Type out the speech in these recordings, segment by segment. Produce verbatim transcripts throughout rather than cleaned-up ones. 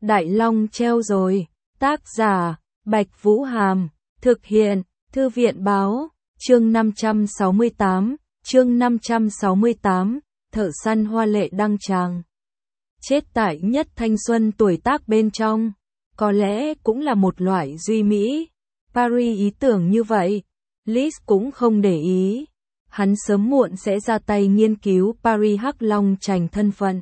Đại Long treo rồi. Tác giả, Bạch Vũ Hàm. Thực hiện, Thư viện Báo. Chương năm trăm sáu mươi tám. Chương năm trăm sáu mươi tám. Thợ săn hoa lệ đăng tràng. Chết tại nhất thanh xuân tuổi tác bên trong. Có lẽ cũng là một loại duy mỹ. Paris ý tưởng như vậy. Liz cũng không để ý. Hắn sớm muộn sẽ ra tay nghiên cứu Paris Hắc Long Chành thân phận.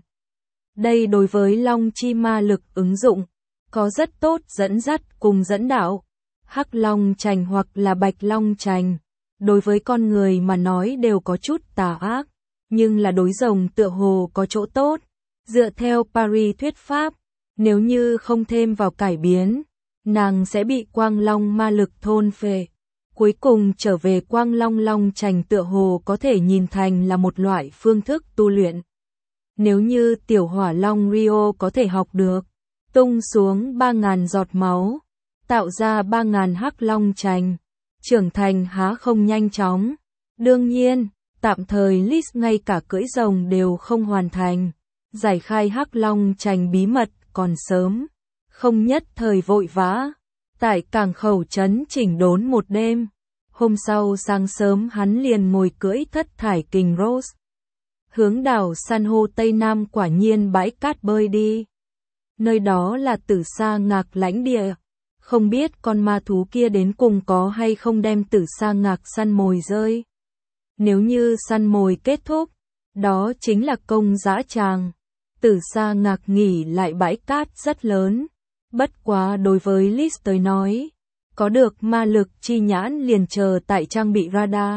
Đây đối với Long Chi ma lực ứng dụng, có rất tốt dẫn dắt cùng dẫn đạo. Hắc Long Chành hoặc là Bạch Long Chành, đối với con người mà nói đều có chút tà ác, nhưng là đối rồng tựa hồ có chỗ tốt. Dựa theo Paris thuyết pháp, nếu như không thêm vào cải biến, nàng sẽ bị Quang Long ma lực thôn phệ. Cuối cùng trở về Quang Long Long Chành tựa hồ có thể nhìn thành là một loại phương thức tu luyện. Nếu như tiểu hỏa long Rio có thể học được, tung xuống ba ngàn giọt máu, tạo ra ba ngàn hắc long chành, trưởng thành há không nhanh chóng. Đương nhiên, tạm thời Liz ngay cả cưỡi rồng đều không hoàn thành, giải khai hắc long chành bí mật còn sớm, không nhất thời vội vã. Tại cảng khẩu trấn chỉnh đốn một đêm, hôm sau sáng sớm hắn liền ngồi cưỡi thất thải kình Rose. Hướng đảo san hô Tây Nam quả nhiên bãi cát bơi đi. Nơi đó là Tử Sa Ngạc lãnh địa. Không biết con ma thú kia đến cùng có hay không đem Tử Sa Ngạc săn mồi rơi. Nếu như săn mồi kết thúc, đó chính là công dã tràng. Tử Sa Ngạc nghỉ lại bãi cát rất lớn. Bất quá đối với Liz tới nói, có được ma lực chi nhãn liền chờ tại trang bị radar.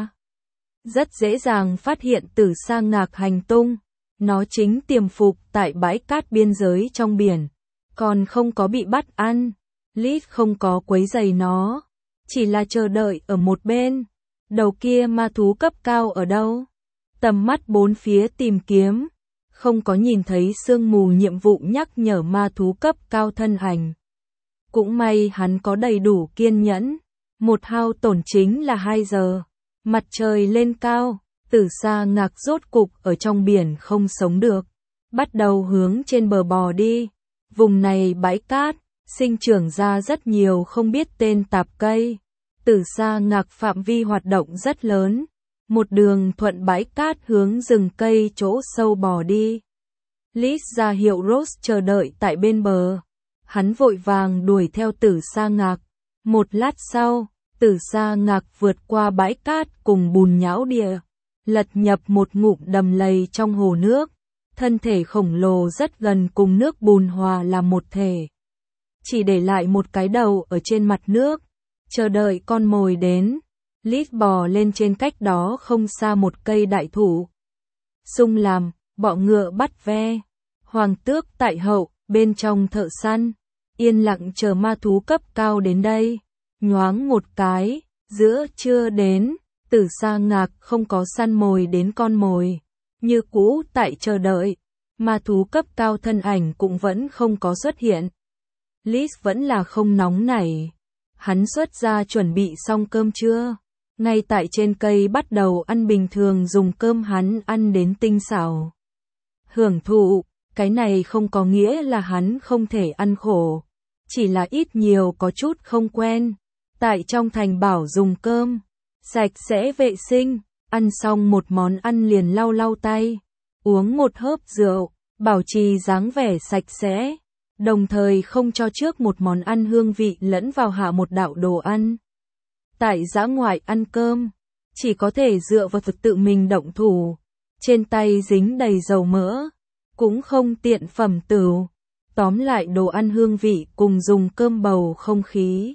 Rất dễ dàng phát hiện Tử Sa Ngạc hành tung. Nó chính tiềm phục tại bãi cát biên giới trong biển, còn không có bị bắt ăn. Liz không có quấy rầy nó, chỉ là chờ đợi ở một bên. Đầu kia ma thú cấp cao ở đâu? Tầm mắt bốn phía tìm kiếm, không có nhìn thấy sương mù nhiệm vụ nhắc nhở ma thú cấp cao thân ảnh. Cũng may hắn có đầy đủ kiên nhẫn, một hao tổn chính là hai giờ. Mặt trời lên cao, Tử Sa Ngạc rốt cục ở trong biển không sống được, bắt đầu hướng trên bờ bò đi. Vùng này bãi cát, sinh trưởng ra rất nhiều không biết tên tạp cây. Tử Sa Ngạc phạm vi hoạt động rất lớn, một đường thuận bãi cát hướng rừng cây chỗ sâu bò đi. Liz ra hiệu Rose chờ đợi tại bên bờ. Hắn vội vàng đuổi theo Tử Sa Ngạc. Một lát sau, Tử Sa Ngạc vượt qua bãi cát cùng bùn nhão địa, lật nhập một ngụm đầm lầy trong hồ nước. Thân thể khổng lồ rất gần cùng nước bùn hòa làm một thể, chỉ để lại một cái đầu ở trên mặt nước, chờ đợi con mồi đến. Liz bò lên trên cách đó không xa một cây đại thụ. Sung làm, bọ ngựa bắt ve, hoàng tước tại hậu, bên trong thợ săn, yên lặng chờ ma thú cấp cao đến đây. Nhoáng một cái, giữa trưa đến, Tử Sa Ngạc không có săn mồi đến con mồi. Như cũ tại chờ đợi, ma thú cấp cao thân ảnh cũng vẫn không có xuất hiện. Liz vẫn là không nóng nảy. Hắn xuất ra chuẩn bị xong cơm trưa. Ngay tại trên cây bắt đầu ăn bình thường dùng cơm hắn ăn đến tinh xảo. Hưởng thụ, cái này không có nghĩa là hắn không thể ăn khổ. Chỉ là ít nhiều có chút không quen. Tại trong thành bảo dùng cơm, sạch sẽ vệ sinh, ăn xong một món ăn liền lau lau tay, uống một hớp rượu, bảo trì dáng vẻ sạch sẽ, đồng thời không cho trước một món ăn hương vị lẫn vào hạ một đạo đồ ăn. Tại dã ngoại ăn cơm, chỉ có thể dựa vào thực tự mình động thủ, trên tay dính đầy dầu mỡ, cũng không tiện phẩm tửu. Tóm lại đồ ăn hương vị cùng dùng cơm bầu không khí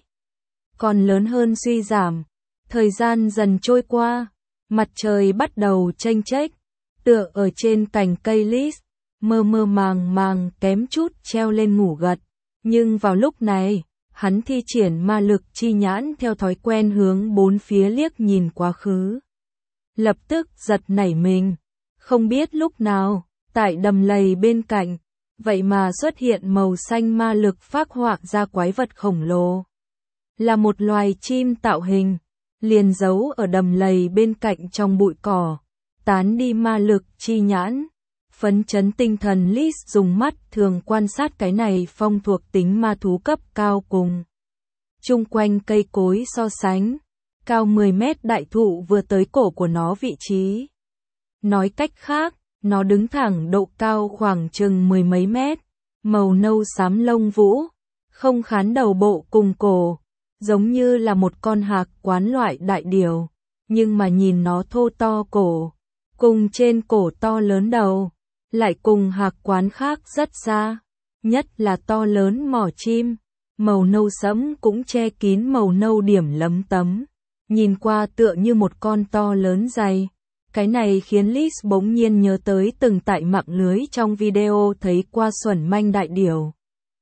còn lớn hơn suy giảm. Thời gian dần trôi qua, mặt trời bắt đầu chênh chếch, tựa ở trên cành cây. Liz mơ mơ màng màng kém chút treo lên ngủ gật, nhưng vào lúc này, hắn thi triển ma lực chi nhãn theo thói quen hướng bốn phía liếc nhìn quá khứ. Lập tức giật nảy mình, không biết lúc nào, tại đầm lầy bên cạnh, vậy mà xuất hiện màu xanh ma lực phác họa ra quái vật khổng lồ. Là một loài chim tạo hình, liền giấu ở đầm lầy bên cạnh trong bụi cỏ, tán đi ma lực chi nhãn. Phấn chấn tinh thần, Liz dùng mắt thường quan sát cái này phong thuộc tính ma thú cấp cao cùng chung quanh cây cối so sánh. Cao mười mét đại thụ vừa tới cổ của nó vị trí. Nói cách khác, nó đứng thẳng độ cao khoảng chừng mười mấy mét, màu nâu xám lông vũ, không khán đầu bộ cùng cổ, giống như là một con hạc quán loại đại điểu, nhưng mà nhìn nó thô to cổ, cùng trên cổ to lớn đầu, lại cùng hạc quán khác rất xa, nhất là to lớn mỏ chim, màu nâu sẫm cũng che kín màu nâu điểm lấm tấm, nhìn qua tựa như một con to lớn dày. Cái này khiến Liz bỗng nhiên nhớ tới từng tại mạng lưới trong video thấy qua xuẩn manh đại điểu.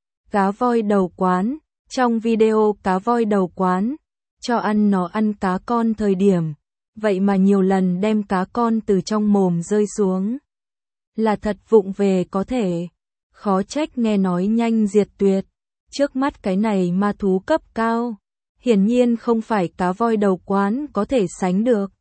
Cá voi đầu quán, trong video cá voi đầu quán, cho ăn nó ăn cá con thời điểm, vậy mà nhiều lần đem cá con từ trong mồm rơi xuống. Là thật vụng về có thể, khó trách nghe nói nhanh diệt tuyệt, trước mắt cái này ma thú cấp cao, hiển nhiên không phải cá voi đầu quán có thể sánh được.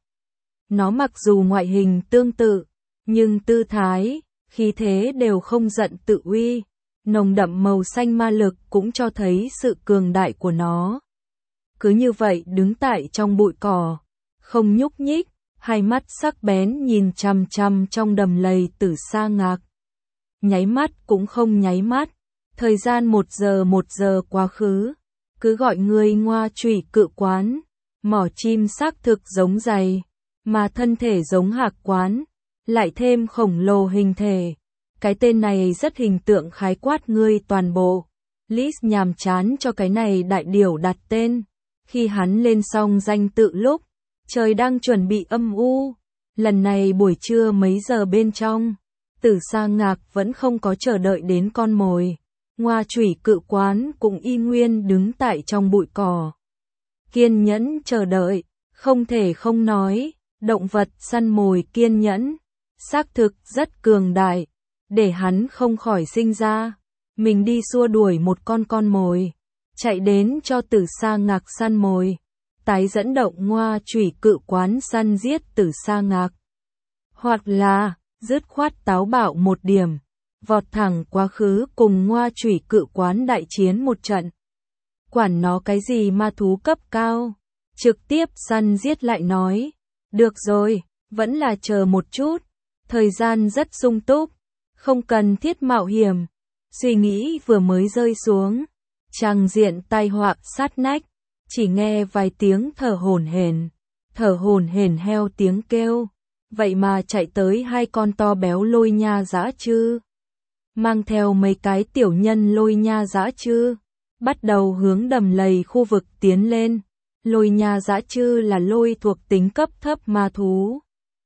Nó mặc dù ngoại hình tương tự, nhưng tư thái, khí thế đều không giận tự uy, nồng đậm màu xanh ma lực cũng cho thấy sự cường đại của nó. Cứ như vậy đứng tại trong bụi cỏ, không nhúc nhích, hai mắt sắc bén nhìn chằm chằm trong đầm lầy Tử Sa Ngạc. Nháy mắt cũng không nháy mắt, thời gian một giờ một giờ quá khứ, cứ gọi người ngoa trụy cự quán, mỏ chim xác thực giống dày, mà thân thể giống hạc quán, lại thêm khổng lồ hình thể. Cái tên này rất hình tượng khái quát ngươi toàn bộ. Liz nhàm chán cho cái này đại điểu đặt tên. Khi hắn lên xong danh tự lúc, trời đang chuẩn bị âm u. Lần này buổi trưa mấy giờ bên trong, Tử Sa Ngạc vẫn không có chờ đợi đến con mồi. Ngoa trụy cự quán cũng y nguyên đứng tại trong bụi cỏ. Kiên nhẫn chờ đợi, không thể không nói, động vật săn mồi kiên nhẫn, xác thực rất cường đại, để hắn không khỏi sinh ra. Mình đi xua đuổi một con con mồi, chạy đến cho Tử Sa Ngạc săn mồi, tái dẫn động ngoa trụy cự quán săn giết Tử Sa Ngạc. Hoặc là, dứt khoát táo bạo một điểm, vọt thẳng quá khứ cùng ngoa trụy cự quán đại chiến một trận. Quản nó cái gì ma thú cấp cao, trực tiếp săn giết lại nói. Được rồi, vẫn là chờ một chút, thời gian rất sung túc, không cần thiết mạo hiểm. Suy nghĩ vừa mới rơi xuống, tràng diện tai họa sát nách, chỉ nghe vài tiếng thở hổn hển, thở hổn hển heo tiếng kêu, vậy mà chạy tới hai con to béo lôi nha dã chư, mang theo mấy cái tiểu nhân lôi nha dã chư, bắt đầu hướng đầm lầy khu vực tiến lên. Lôi nha dã chư là lôi thuộc tính cấp thấp ma thú,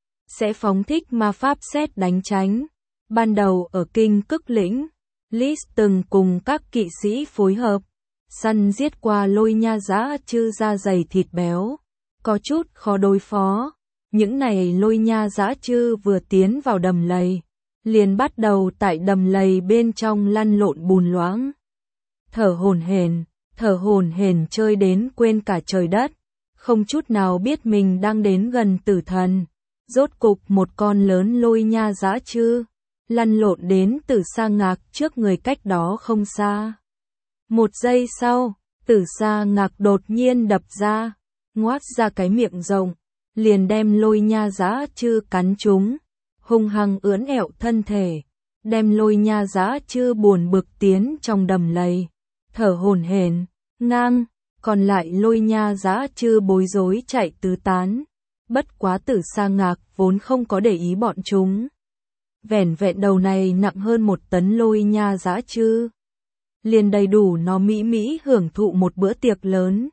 sẽ phóng thích ma pháp sét đánh tránh. Ban đầu ở Kinh Cức Lĩnh, Liz từng cùng các kỵ sĩ phối hợp, săn giết qua lôi nha dã chư da dày thịt béo, có chút khó đối phó. Những này lôi nha dã chư vừa tiến vào đầm lầy, liền bắt đầu tại đầm lầy bên trong lăn lộn bùn loãng, thở hổn hển. Thở hổn hển chơi đến quên cả trời đất, không chút nào biết mình đang đến gần tử thần. Rốt cục một con lớn lôi nha dã chư, lăn lộn đến Tử Sa Ngạc trước người cách đó không xa. Một giây sau, Tử Sa Ngạc đột nhiên đập ra, ngoác ra cái miệng rộng, liền đem lôi nha dã chư cắn trúng, hung hăng ưỡn ẹo thân thể, đem lôi nha dã chư buồn bực tiến trong đầm lầy. Thở hổn hển, ngang, còn lại lôi nha dã chư bối rối chạy tứ tán. Bất quá Tử Sa Ngạc vốn không có để ý bọn chúng. Vẻn vẹn đầu này nặng hơn một tấn lôi nha dã chư, liền đầy đủ nó mỹ mỹ hưởng thụ một bữa tiệc lớn.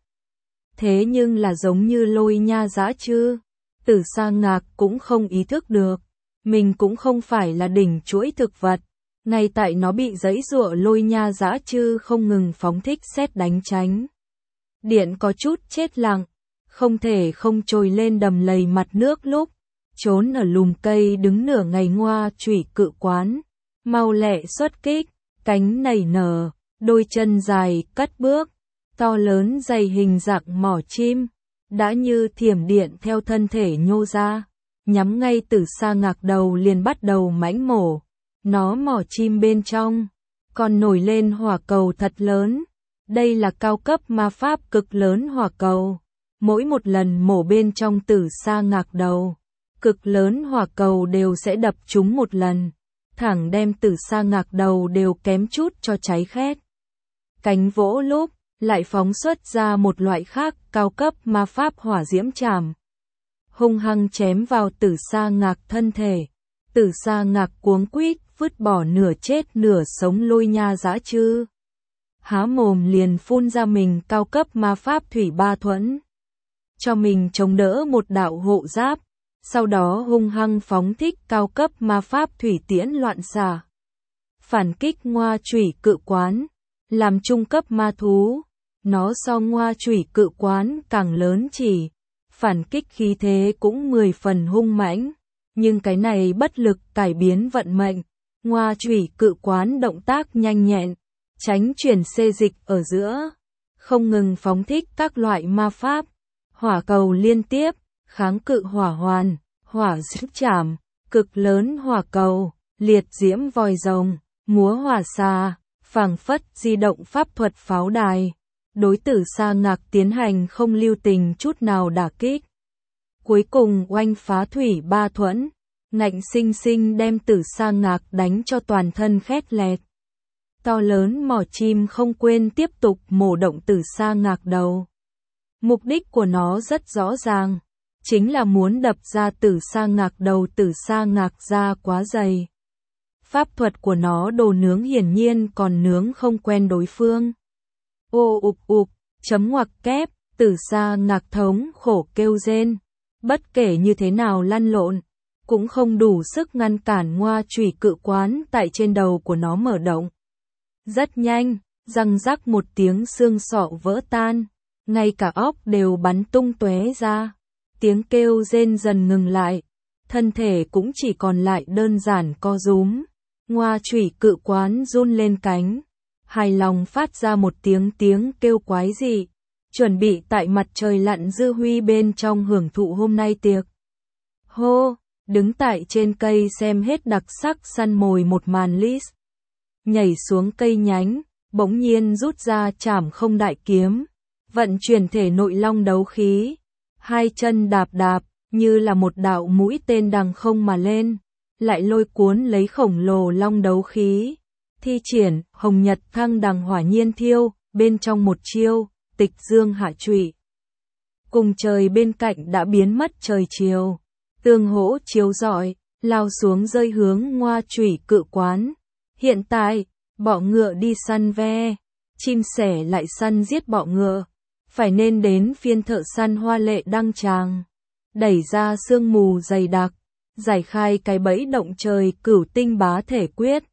Thế nhưng là giống như lôi nha dã chư, Tử Sa Ngạc cũng không ý thức được, mình cũng không phải là đỉnh chuỗi thực vật. Ngay tại nó bị giãy giụa lôi nha dã chư không ngừng phóng thích sét đánh tránh. Điện có chút chết lặng, không thể không trồi lên đầm lầy mặt nước lúc, trốn ở lùm cây đứng nửa ngày ngoa trụy cự quán. Mau lẹ xuất kích, cánh nảy nở, đôi chân dài cất bước, to lớn dày hình dạng mỏ chim, đã như thiểm điện theo thân thể nhô ra. nhắm ngay Tử Sa Ngạc đầu liền bắt đầu mãnh mổ. Nó mỏ chim bên trong, còn nổi lên hỏa cầu thật lớn. Đây là cao cấp ma pháp cực lớn hỏa cầu. Mỗi một lần mổ bên trong Tử Sa Ngạc đầu, cực lớn hỏa cầu đều sẽ đập trúng một lần, thẳng đem Tử Sa Ngạc đầu đều kém chút cho cháy khét. Cánh vỗ lúc, lại phóng xuất ra một loại khác cao cấp ma pháp hỏa diễm trảm. Hung hăng chém vào Tử Sa Ngạc thân thể. Tử Sa Ngạc cuống quýt vứt bỏ nửa chết nửa sống Lôi Nha dã chư. Há mồm liền phun ra mình cao cấp ma pháp thủy ba thuẫn, cho mình chống đỡ một đạo hộ giáp, sau đó hung hăng phóng thích cao cấp ma pháp thủy tiễn loạn xạ. Phản kích Ngoa Chủy Cự Quán, làm trung cấp ma thú, nó so Ngoa Chủy Cự Quán càng lớn chỉ, phản kích khí thế cũng mười phần hung mãnh, nhưng cái này bất lực cải biến vận mệnh. Ngoa Chủy Cự Quán động tác nhanh nhẹn, tránh chuyển xê dịch ở giữa, không ngừng phóng thích các loại ma pháp, hỏa cầu liên tiếp, kháng cự hỏa hoàn, hỏa diễm trảm, cực lớn hỏa cầu, liệt diễm vòi rồng, múa hỏa xà, phảng phất di động pháp thuật pháo đài. Đối Tử Sa Ngạc tiến hành không lưu tình chút nào đả kích. Cuối cùng oanh phá thủy ba thuẫn, ngạnh sinh sinh đem Tử Sa Ngạc đánh cho toàn thân khét lẹt. To lớn mỏ chim không quên tiếp tục mổ động Tử Sa Ngạc đầu. Mục đích của nó rất rõ ràng, chính là muốn đập ra Tử Sa Ngạc đầu. Tử Sa Ngạc da quá dày. Pháp thuật của nó đồ nướng hiển nhiên còn nướng không quen đối phương. Ô ục ục, chấm ngoặc kép, Tử Sa Ngạc thống khổ kêu rên. Bất kể như thế nào lăn lộn, cũng không đủ sức ngăn cản Ngoa Chủy Cự Quán tại trên đầu của nó mở động. Rất nhanh, răng rắc một tiếng xương sọ vỡ tan, ngay cả óc đều bắn tung tóe ra. Tiếng kêu rên dần ngừng lại, thân thể cũng chỉ còn lại đơn giản co rúm. Ngoa Chủy Cự Quán run lên cánh, hài lòng phát ra một tiếng tiếng kêu quái dị, chuẩn bị tại mặt trời lặn dư huy bên trong hưởng thụ hôm nay tiệc. Hô, đứng tại trên cây xem hết đặc sắc săn mồi một màn Liz. Nhảy xuống cây nhánh, bỗng nhiên rút ra trảm không đại kiếm, vận chuyển thể nội long đấu khí, hai chân đạp đạp, như là một đạo mũi tên đằng không mà lên, lại lôi cuốn lấy khổng lồ long đấu khí, thi triển hồng nhật thăng đằng hỏa nhiên thiêu, bên trong một chiêu, tịch dương hạ trụy. Cùng trời bên cạnh đã biến mất trời chiều, tương hỗ chiếu rọi, lao xuống rơi hướng Ngoa Chủy Cự Quán. Hiện tại, bọ ngựa đi săn ve, chim sẻ lại săn giết bọ ngựa, phải nên đến phiên thợ săn hoa lệ đăng tràng. Đẩy ra sương mù dày đặc, giải khai cái bẫy động trời cửu tinh bá thể quyết,